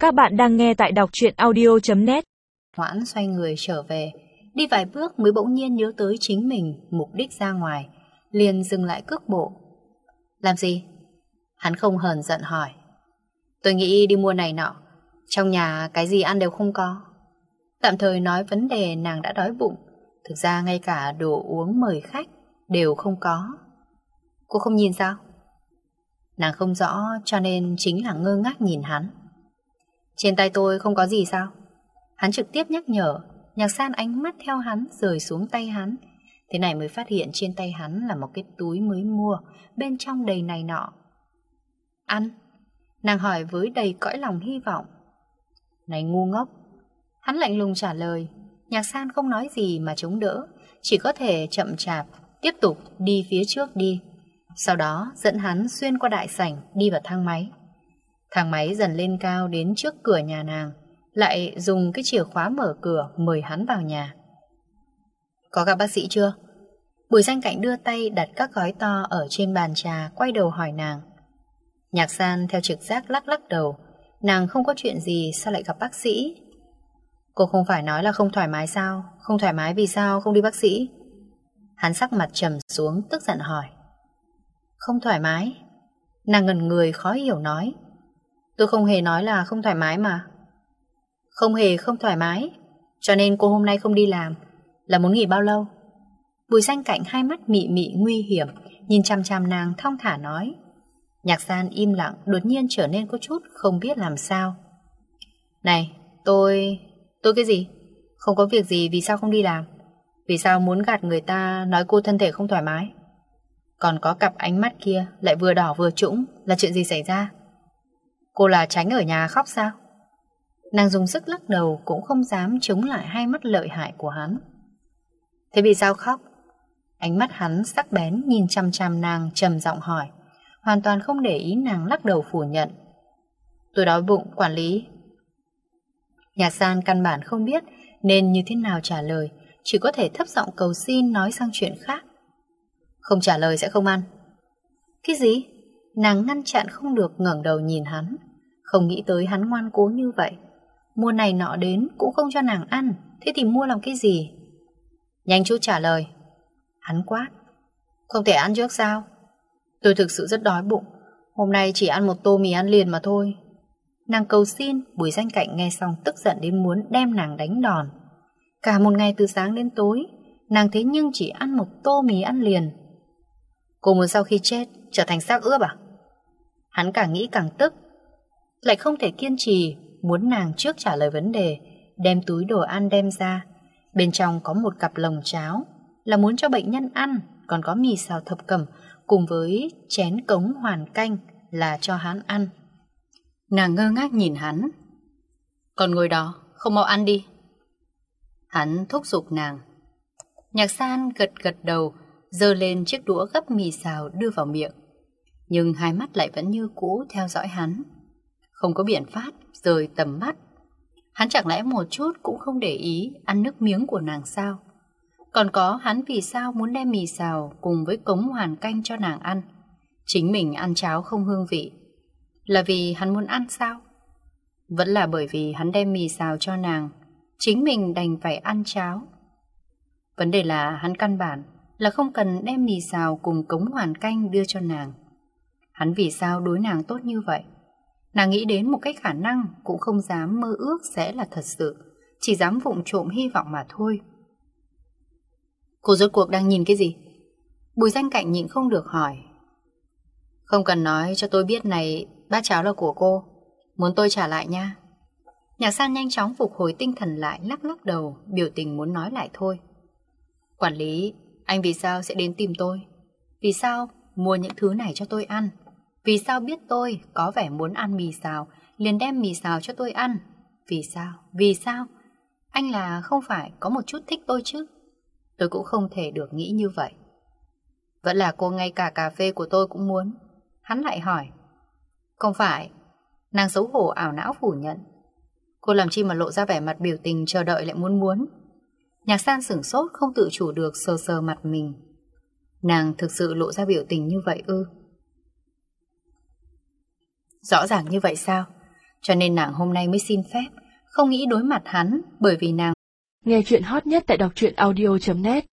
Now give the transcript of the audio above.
Các bạn đang nghe tại đọc truyện audio.net. Hoãn xoay người trở về, đi vài bước mới bỗng nhiên nhớ tới chính mình mục đích ra ngoài, liền dừng lại cước bộ. Làm gì? Hắn không hờn giận hỏi. Tôi nghĩ đi mua này nọ, trong nhà cái gì ăn đều không có. Tạm thời nói vấn đề nàng đã đói bụng, thực ra ngay cả đồ uống mời khách đều không có. Cô không nhìn sao? Nàng không rõ cho nên chính là ngơ ngác nhìn hắn. Trên tay tôi không có gì sao? Hắn trực tiếp nhắc nhở. Nhạc San ánh mắt theo hắn rời xuống tay hắn. Thế này mới phát hiện trên tay hắn là một cái túi mới mua, bên trong đầy này nọ. Ăn? Nàng hỏi với đầy cõi lòng hy vọng. Này ngu ngốc! Hắn lạnh lùng trả lời. Nhạc San không nói gì mà chống đỡ, chỉ có thể chậm chạp tiếp tục đi phía trước đi. Sau đó dẫn hắn xuyên qua đại sảnh đi vào thang máy. Thang máy dần lên cao đến trước cửa nhà nàng, lại dùng cái chìa khóa mở cửa mời hắn vào nhà. Có gặp bác sĩ chưa? Bùi Danh Cạnh đưa tay đặt các gói to ở trên bàn trà, quay đầu hỏi nàng. Nhạc San theo trực giác lắc lắc đầu. Nàng không có chuyện gì, sao lại gặp bác sĩ? Cô không phải nói là không thoải mái sao? Không thoải mái vì sao không đi bác sĩ? Hắn sắc mặt trầm xuống, tức giận hỏi. Không thoải mái? Nàng ngẩn người khó hiểu nói. Tôi không hề nói là không thoải mái mà. Không hề không thoải mái. Cho nên cô hôm nay không đi làm, là muốn nghỉ bao lâu? Bùi Danh Cạnh hai mắt mị mị nguy hiểm, nhìn chăm chăm nàng thong thả nói. Nhạc San im lặng, đột nhiên trở nên có chút không biết làm sao. Này, tôi cái gì? Không có việc gì, vì sao không đi làm? Vì sao muốn gạt người ta nói cô thân thể không thoải mái? Còn có cặp ánh mắt kia lại vừa đỏ vừa trũng, là chuyện gì xảy ra? Cô là tránh ở nhà khóc sao? Nàng dùng sức lắc đầu, cũng không dám chống lại hai mắt lợi hại của hắn. Thế vì sao khóc? Ánh mắt hắn sắc bén nhìn chăm chăm nàng, trầm giọng hỏi, hoàn toàn không để ý nàng lắc đầu phủ nhận. Tôi đói bụng, quản lý. Nhạc San căn bản không biết nên như thế nào trả lời, chỉ có thể thấp giọng cầu xin nói sang chuyện khác. Không trả lời sẽ không ăn. Cái gì? Nàng ngăn chặn không được, ngẩng đầu nhìn hắn. Không nghĩ tới hắn ngoan cố như vậy. Mua này nọ đến cũng không cho nàng ăn, thế thì mua làm cái gì? Nhanh chút trả lời. Hắn quát. Không thể ăn trước sao? Tôi thực sự rất đói bụng, hôm nay chỉ ăn một tô mì ăn liền mà thôi. Nàng cầu xin. Bùi Danh Cạnh nghe xong tức giận đến muốn đem nàng đánh đòn. Cả một ngày từ sáng đến tối, nàng thế nhưng chỉ ăn một tô mì ăn liền. Cô muốn sau khi chết trở thành xác ướp à? Hắn càng nghĩ càng tức, lại không thể kiên trì, muốn nàng trước trả lời vấn đề, đem túi đồ ăn đem ra. Bên trong có một cặp lồng cháo, là muốn cho bệnh nhân ăn, còn có mì xào thập cẩm cùng với chén cống hoàn canh là cho hắn ăn. Nàng ngơ ngác nhìn hắn. Còn ngồi đó, không mau ăn đi. Hắn thúc giục nàng. Nhạc San gật gật đầu, giơ lên chiếc đũa gấp mì xào đưa vào miệng. Nhưng hai mắt lại vẫn như cũ theo dõi hắn. Không có biện pháp rời tầm mắt. Hắn chẳng lẽ một chút cũng không để ý ăn nước miếng của nàng sao? Còn có hắn vì sao muốn đem mì xào cùng với cống hoàn canh cho nàng ăn? Chính mình ăn cháo không hương vị, là vì hắn muốn ăn sao? Vẫn là bởi vì hắn đem mì xào cho nàng, chính mình đành phải ăn cháo. Vấn đề là hắn căn bản là không cần đem mì xào cùng cống hoàn canh đưa cho nàng. Hắn vì sao đối nàng tốt như vậy? Nàng nghĩ đến một cách khả năng, cũng không dám mơ ước sẽ là thật sự, chỉ dám vụng trộm hy vọng mà thôi. Cô rốt cuộc đang nhìn cái gì? Bùi Danh Cạnh nhịn không được hỏi. Không cần nói cho tôi biết này, bát cháo là của cô, muốn tôi trả lại nha. Nhạc San nhanh chóng phục hồi tinh thần lại, lắc lắc đầu, biểu tình muốn nói lại thôi. Quản lý, anh vì sao sẽ đến tìm tôi? Vì sao mua những thứ này cho tôi ăn? Vì sao biết tôi có vẻ muốn ăn mì xào liền đem mì xào cho tôi ăn? Vì sao? Vì sao? Anh là không phải có một chút thích tôi chứ? Tôi cũng không thể được nghĩ như vậy. Vẫn là cô ngay cả cà phê của tôi cũng muốn. Hắn lại hỏi. Không phải. Nàng xấu hổ ảo não phủ nhận. Cô làm chi mà lộ ra vẻ mặt biểu tình chờ đợi lại muốn. Nhạc San sửng sốt không tự chủ được sờ sờ mặt mình. Nàng thực sự lộ ra biểu tình như vậy ư? Rõ ràng như vậy sao? Cho nên nàng hôm nay mới xin phép, không nghĩ đối mặt hắn, bởi vì nàng nghe chuyện hot nhất tại đọc truyện audio.net.